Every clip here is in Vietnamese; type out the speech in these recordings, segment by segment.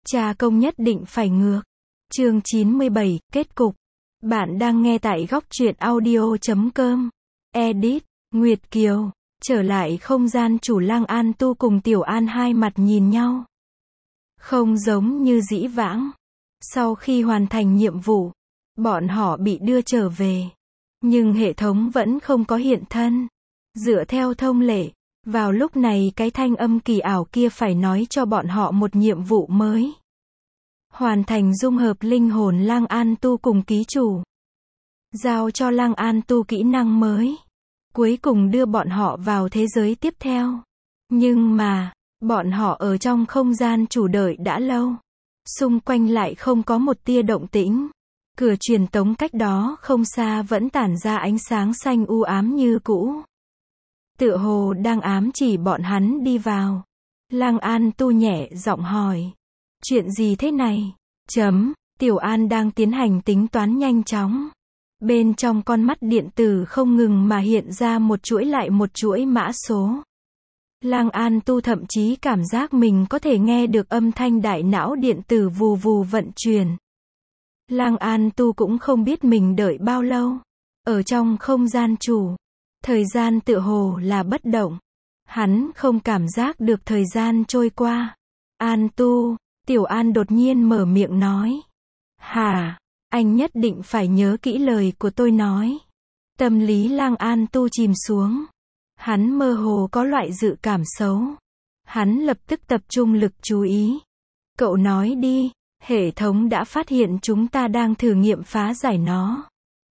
Cha công nhất định phải ngược. Chương 97, kết cục. Bạn đang nghe tại góc truyện audio.com. Edit, Nguyệt Kiều. Trở lại không gian chủ, Lăng An Tu cùng Tiểu An hai mặt nhìn nhau. Không giống như dĩ vãng. Sau khi hoàn thành nhiệm vụ, bọn họ bị đưa trở về. Nhưng hệ thống vẫn không có hiện thân. Dựa theo thông lệ, vào lúc này cái thanh âm kỳ ảo kia phải nói cho bọn họ một nhiệm vụ mới. Hoàn thành dung hợp linh hồn Lăng An Tu cùng ký chủ. Giao cho Lăng An Tu kỹ năng mới. Cuối cùng đưa bọn họ vào thế giới tiếp theo. Nhưng mà, bọn họ ở trong không gian chủ đợi đã lâu. Xung quanh lại không có một tia động tĩnh. Cửa truyền tống cách đó không xa vẫn tản ra ánh sáng xanh u ám như cũ. Tựa hồ đang ám chỉ bọn hắn đi vào. Lăng An Tu nhẹ giọng hỏi. Chuyện gì thế này? Tiểu An đang tiến hành tính toán nhanh chóng. Bên trong con mắt điện tử không ngừng mà hiện ra một chuỗi lại một chuỗi mã số. Lăng An Tu thậm chí cảm giác mình có thể nghe được âm thanh đại não điện tử vù vù vận chuyển. Lăng An Tu cũng không biết mình đợi bao lâu. Ở trong không gian chủ, thời gian tựa hồ là bất động. Hắn không cảm giác được thời gian trôi qua. An Tu, Tiểu An đột nhiên mở miệng nói. Hả? Anh nhất định phải nhớ kỹ lời của tôi nói. Tâm lý Lăng An Tu chìm xuống. Hắn mơ hồ có loại dự cảm xấu. Hắn lập tức tập trung lực chú ý. Cậu nói đi, hệ thống đã phát hiện chúng ta đang thử nghiệm phá giải nó.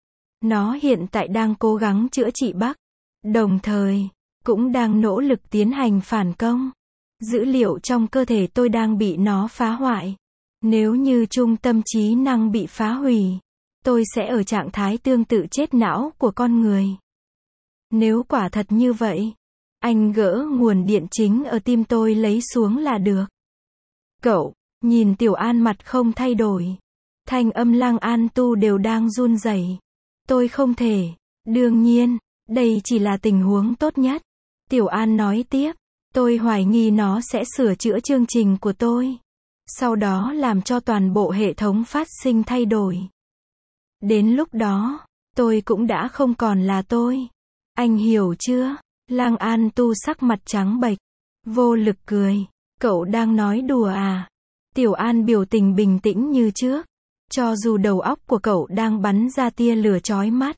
Nó hiện tại đang cố gắng chữa trị Bắc. Đồng thời, cũng đang nỗ lực tiến hành phản công. Dữ liệu trong cơ thể tôi đang bị nó phá hoại. Nếu như trung tâm trí năng bị phá hủy, tôi sẽ ở trạng thái tương tự chết não của con người. Nếu quả thật như vậy, anh gỡ nguồn điện chính ở tim tôi lấy xuống là được. Cậu, nhìn Tiểu An mặt không thay đổi. Thanh âm Lăng An Tu đều đang run rẩy. Tôi không thể. Đương nhiên, đây chỉ là tình huống tốt nhất. Tiểu An nói tiếp. Tôi hoài nghi nó sẽ sửa chữa chương trình của tôi. Sau đó làm cho toàn bộ hệ thống phát sinh thay đổi. Đến lúc đó, tôi cũng đã không còn là tôi. Anh hiểu chưa? Lăng An Tu sắc mặt trắng bệch. Vô lực cười. Cậu đang nói đùa à? Tiểu An biểu tình bình tĩnh như trước. Cho dù đầu óc của cậu đang bắn ra tia lửa chói mắt.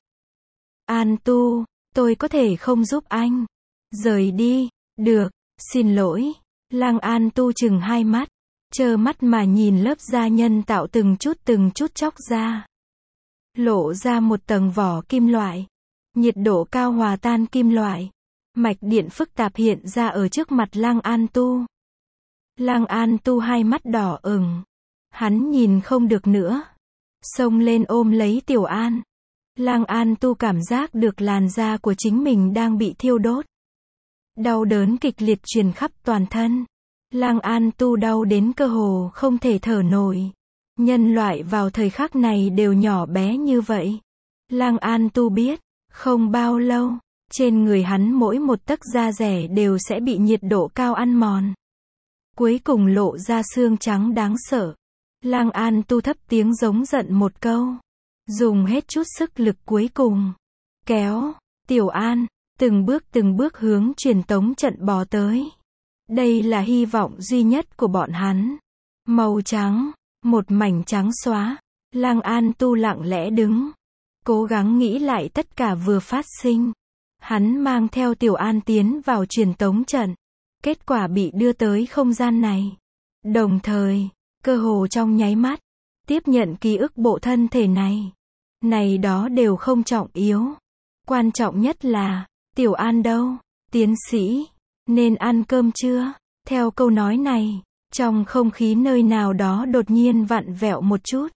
An Tu, tôi có thể không giúp anh. Rời đi. Được, xin lỗi. Lăng An Tu chừng hai mắt. Trơ mắt mà nhìn lớp da nhân tạo từng chút chóc ra. Lộ ra một tầng vỏ kim loại. Nhiệt độ cao hòa tan kim loại. Mạch điện phức tạp hiện ra ở trước mặt Lăng An Tu. Lăng An Tu hai mắt đỏ ửng. Hắn nhìn không được nữa. Xông lên ôm lấy Tiểu An. Lăng An Tu cảm giác được làn da của chính mình đang bị thiêu đốt. Đau đớn kịch liệt truyền khắp toàn thân. Lăng An Tu đau đến cơ hồ không thể thở nổi. Nhân loại vào thời khắc này đều nhỏ bé như vậy. Lăng An Tu biết, không bao lâu, trên người hắn mỗi một tấc da rẻ đều sẽ bị nhiệt độ cao ăn mòn. Cuối cùng lộ ra xương trắng đáng sợ. Lăng An Tu thấp tiếng giống giận một câu. Dùng hết chút sức lực cuối cùng. Kéo, Tiểu An, từng bước hướng truyền tống trận bò tới. Đây là hy vọng duy nhất của bọn hắn. Màu trắng, một mảnh trắng xóa. Lăng An Tu lặng lẽ đứng. Cố gắng nghĩ lại tất cả vừa phát sinh. Hắn mang theo Tiểu An tiến vào truyền tống trận. Kết quả bị đưa tới không gian này. Đồng thời, cơ hồ trong nháy mắt, tiếp nhận ký ức bộ thân thể này. Này đó đều không trọng yếu. Quan trọng nhất là, Tiểu An đâu? Tiến sĩ, nên ăn cơm chưa? Theo câu nói này, trong không khí nơi nào đó đột nhiên vặn vẹo một chút.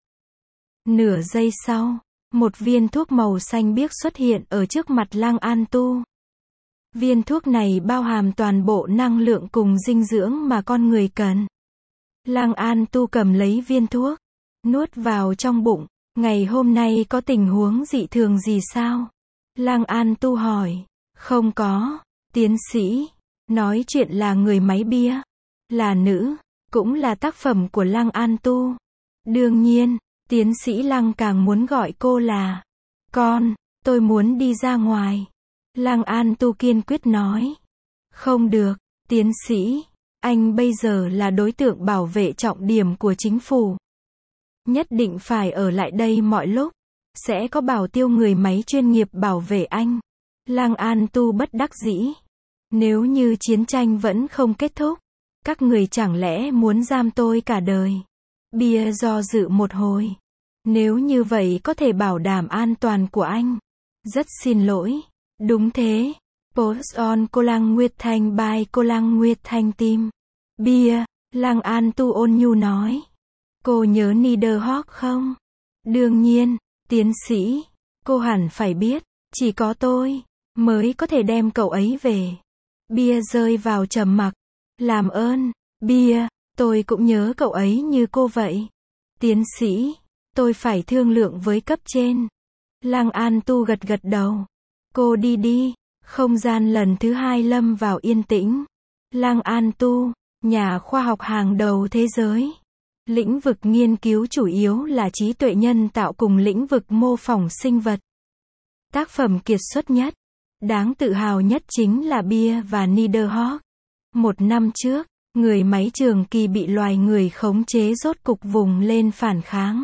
Nửa giây sau, một viên thuốc màu xanh biếc xuất hiện ở trước mặt Lăng An Tu. Viên thuốc này bao hàm toàn bộ năng lượng cùng dinh dưỡng mà con người cần. Lăng An Tu cầm lấy viên thuốc, nuốt vào trong bụng. Ngày hôm nay có tình huống dị thường gì sao? Lăng An Tu hỏi. Không có, tiến sĩ. Nói chuyện là người máy bia. Là nữ. cũng là tác phẩm của Lăng An Tu. Đương nhiên, tiến sĩ Lăng càng muốn gọi cô là con, tôi muốn đi ra ngoài. Lăng An Tu kiên quyết nói. Không được, tiến sĩ, anh bây giờ là đối tượng bảo vệ trọng điểm của chính phủ. Nhất định phải ở lại đây mọi lúc. Sẽ có bảo tiêu người máy chuyên nghiệp bảo vệ anh. Lăng An Tu bất đắc dĩ. Nếu như chiến tranh vẫn không kết thúc, các người chẳng lẽ muốn giam tôi cả đời? Bia do dự một hồi. Nếu như vậy có thể bảo đảm an toàn của anh. Rất xin lỗi. Đúng thế. Post on Cô Lăng Nguyệt Thanh by Cô Lăng Nguyệt Thanh Team. Bia, Lăng An Tu ôn nhu nói. Cô nhớ Niederhawk không? Đương nhiên, tiến sĩ. Cô hẳn phải biết, chỉ có tôi mới có thể đem cậu ấy về. Bia rơi vào trầm mặc. Làm ơn, Bia, tôi cũng nhớ cậu ấy như cô vậy. Tiến sĩ, tôi phải thương lượng với cấp trên. Lăng An Tu gật gật đầu. Cô đi đi. Không gian lần thứ hai lâm vào yên tĩnh. Lăng An Tu, nhà khoa học hàng đầu thế giới. Lĩnh vực nghiên cứu chủ yếu là trí tuệ nhân tạo cùng lĩnh vực mô phỏng sinh vật. Tác phẩm kiệt xuất nhất, đáng tự hào nhất chính là Bia và Niederhawk. 1 năm trước, người máy trường kỳ bị loài người khống chế rốt cục vùng lên phản kháng.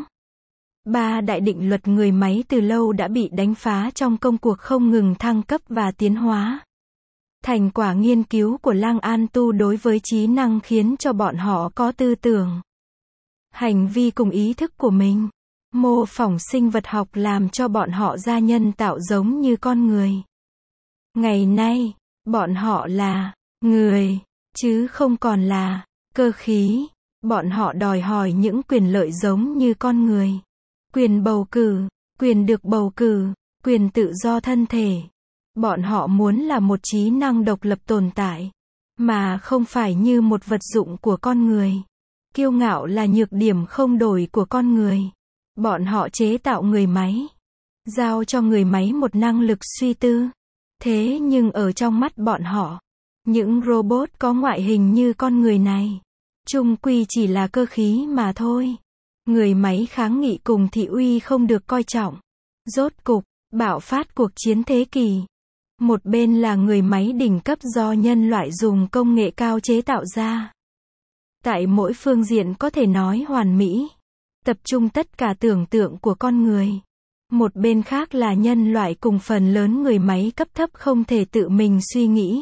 3 đại định luật người máy từ lâu đã bị đánh phá trong công cuộc không ngừng thăng cấp và tiến hóa. Thành quả nghiên cứu của Lăng An Tu đối với trí năng khiến cho bọn họ có tư tưởng, hành vi cùng ý thức của mình. Mô phỏng sinh vật học làm cho bọn họ ra nhân tạo giống như con người. Ngày nay, bọn họ là người, chứ không còn là cơ khí. Bọn họ đòi hỏi những quyền lợi giống như con người. Quyền bầu cử, quyền được bầu cử, quyền tự do thân thể. Bọn họ muốn là một trí năng độc lập tồn tại, mà không phải như một vật dụng của con người. Kiêu ngạo là nhược điểm không đổi của con người. Bọn họ chế tạo người máy, giao cho người máy một năng lực suy tư. Thế nhưng ở trong mắt bọn họ, những robot có ngoại hình như con người này, chung quy chỉ là cơ khí mà thôi. Người máy kháng nghị cùng thị uy không được coi trọng. Rốt cục, bạo phát cuộc chiến thế kỷ. Một bên là người máy đỉnh cấp do nhân loại dùng công nghệ cao chế tạo ra. Tại mỗi phương diện có thể nói hoàn mỹ. Tập trung tất cả tưởng tượng của con người. Một bên khác là nhân loại cùng phần lớn người máy cấp thấp không thể tự mình suy nghĩ.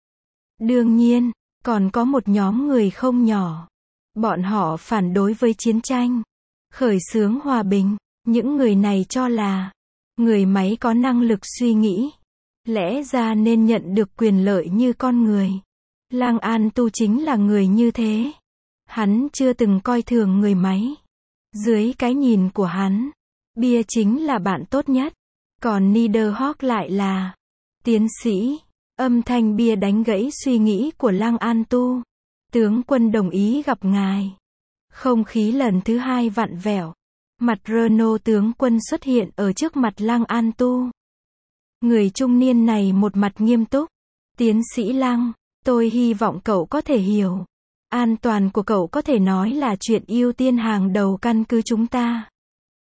Đương nhiên, còn có một nhóm người không nhỏ. Bọn họ phản đối với chiến tranh, khởi xướng hòa bình. Những người này cho là người máy có năng lực suy nghĩ, lẽ ra nên nhận được quyền lợi như con người. Lăng An Tu chính là người như thế. Hắn chưa từng coi thường người máy. Dưới cái nhìn của hắn, Bia chính là bạn tốt nhất. Còn Niederhawk lại là tiến sĩ. Âm thanh Bia đánh gãy suy nghĩ của Lăng An Tu. Tướng quân đồng ý gặp ngài. Không khí lần thứ hai vặn vẹo. Mặt Renault tướng quân xuất hiện ở trước mặt Lăng An Tu. Người trung niên này một mặt nghiêm túc. Tiến sĩ Lăng, tôi hy vọng cậu có thể hiểu. An toàn của cậu có thể nói là chuyện ưu tiên hàng đầu căn cứ chúng ta.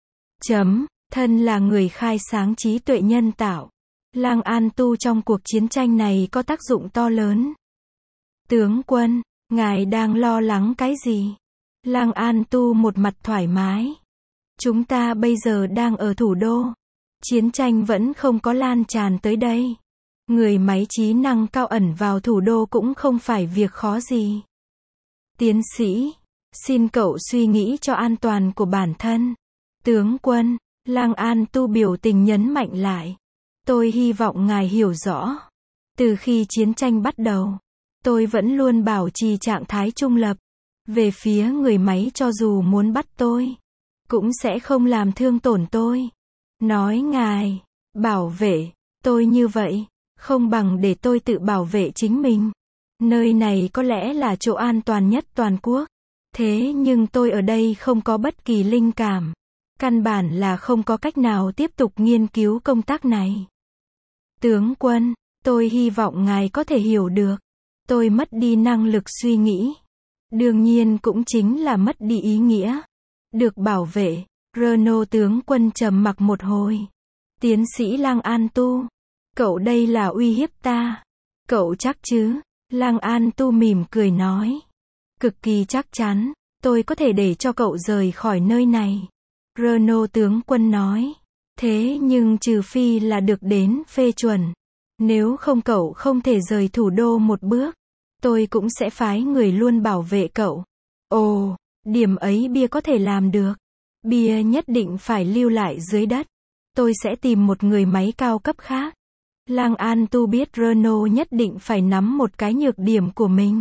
Thân là người khai sáng trí tuệ nhân tạo. Lăng An Tu trong cuộc chiến tranh này có tác dụng to lớn. Tướng quân, ngài đang lo lắng cái gì? Lăng An Tu một mặt thoải mái. Chúng ta bây giờ đang ở thủ đô. Chiến tranh vẫn không có lan tràn tới đây. Người máy trí năng cao ẩn vào thủ đô cũng không phải việc khó gì. Tiến sĩ, xin cậu suy nghĩ cho an toàn của bản thân. Tướng quân, Lăng An Tu biểu tình nhấn mạnh lại. Tôi hy vọng ngài hiểu rõ. Từ khi chiến tranh bắt đầu, tôi vẫn luôn bảo trì trạng thái trung lập. Về phía người máy cho dù muốn bắt tôi, cũng sẽ không làm thương tổn tôi. Nói ngài, bảo vệ tôi như vậy, không bằng để tôi tự bảo vệ chính mình. Nơi này có lẽ là chỗ an toàn nhất toàn quốc. Thế nhưng tôi ở đây không có bất kỳ linh cảm. Căn bản là không có cách nào tiếp tục nghiên cứu công tác này. Tướng quân, tôi hy vọng ngài có thể hiểu được. Tôi mất đi năng lực suy nghĩ. Đương nhiên cũng chính là mất đi ý nghĩa. Được bảo vệ. Renault tướng quân trầm mặc một hồi. Tiến sĩ Lang An Tu. Cậu đây là uy hiếp ta. Cậu chắc chứ? Lang An Tu mỉm cười nói. Cực kỳ chắc chắn. Tôi có thể để cho cậu rời khỏi nơi này. Renault tướng quân nói. Thế nhưng trừ phi là được đến phê chuẩn. Nếu không cậu không thể rời thủ đô một bước. Tôi cũng sẽ phái người luôn bảo vệ cậu. Ồ, điểm ấy bia có thể làm được. Bia nhất định phải lưu lại dưới đất. Tôi sẽ tìm một người máy cao cấp khác. Lang An Tu biết Renault nhất định phải nắm một cái nhược điểm của mình.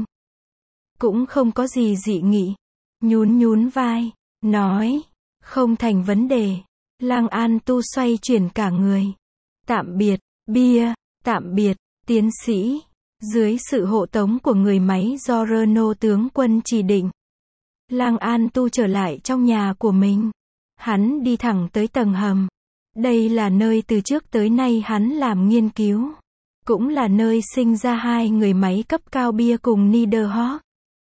Cũng không có gì dị nghị. Nhún vai, nói, không thành vấn đề. Lang An Tu xoay chuyển cả người. Tạm biệt, bia, tạm biệt, tiến sĩ. Dưới sự hộ tống của người máy do Renault tướng quân chỉ định. Lang An Tu trở lại trong nhà của mình. Hắn đi thẳng tới tầng hầm. Đây là nơi từ trước tới nay hắn làm nghiên cứu. Cũng là nơi sinh ra hai người máy cấp cao bia cùng Niederhawk.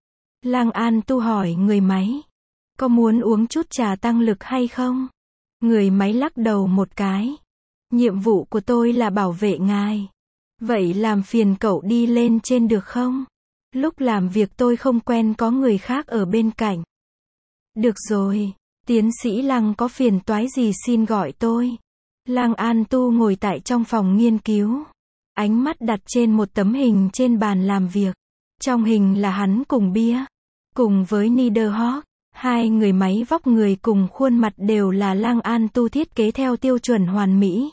Lang An Tu hỏi người máy. Có muốn uống chút trà tăng lực hay không? Người máy lắc đầu một cái. Nhiệm vụ của tôi là bảo vệ ngài. Vậy làm phiền cậu đi lên trên được không? Lúc làm việc tôi không quen có người khác ở bên cạnh. Được rồi, tiến sĩ Lăng có phiền toái gì xin gọi tôi. Lang An Tu ngồi tại trong phòng nghiên cứu. Ánh mắt đặt trên một tấm hình trên bàn làm việc. Trong hình là hắn cùng bia. Cùng với Niederhawk. Hai người máy vóc người cùng khuôn mặt đều là Lang An Tu thiết kế theo tiêu chuẩn hoàn mỹ.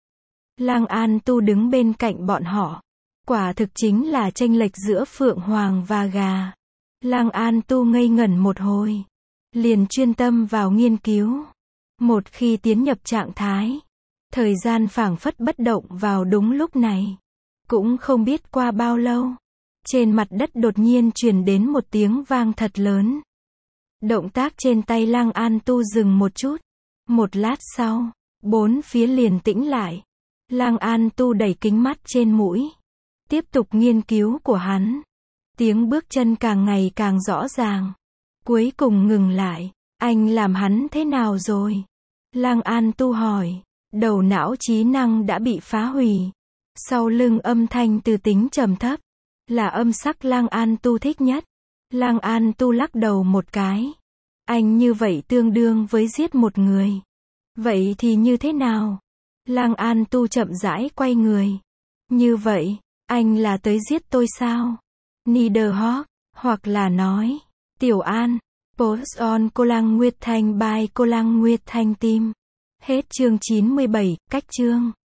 Lang An Tu đứng bên cạnh bọn họ. Quả thực chính là chênh lệch giữa phượng hoàng và gà. Lang An Tu ngây ngẩn một hồi. Liền chuyên tâm vào nghiên cứu. Một khi tiến nhập trạng thái. Thời gian phảng phất bất động vào đúng lúc này. Cũng không biết qua bao lâu. Trên mặt đất đột nhiên truyền đến một tiếng vang thật lớn. Động tác trên tay Lang An Tu dừng một chút. Một lát sau, bốn phía liền tĩnh lại. Lang An Tu đẩy kính mắt trên mũi. Tiếp tục nghiên cứu của hắn. Tiếng bước chân càng ngày càng rõ ràng. Cuối cùng ngừng lại. Anh làm hắn thế nào rồi? Lang An Tu hỏi. Đầu não trí năng đã bị phá hủy. Sau lưng âm thanh từ tính trầm thấp. Là âm sắc Lang An Tu thích nhất. Lang An Tu lắc đầu một cái. Anh như vậy tương đương với giết một người. Vậy thì như thế nào? Lang An Tu chậm rãi quay người. Như vậy, anh là tới giết tôi sao? Niederhawk, hoặc là nói, Tiểu An, Post on Cô Lăng Nguyệt Thanh by Cô Lăng Nguyệt Thanh Tim. Hết chương 97, cách chương.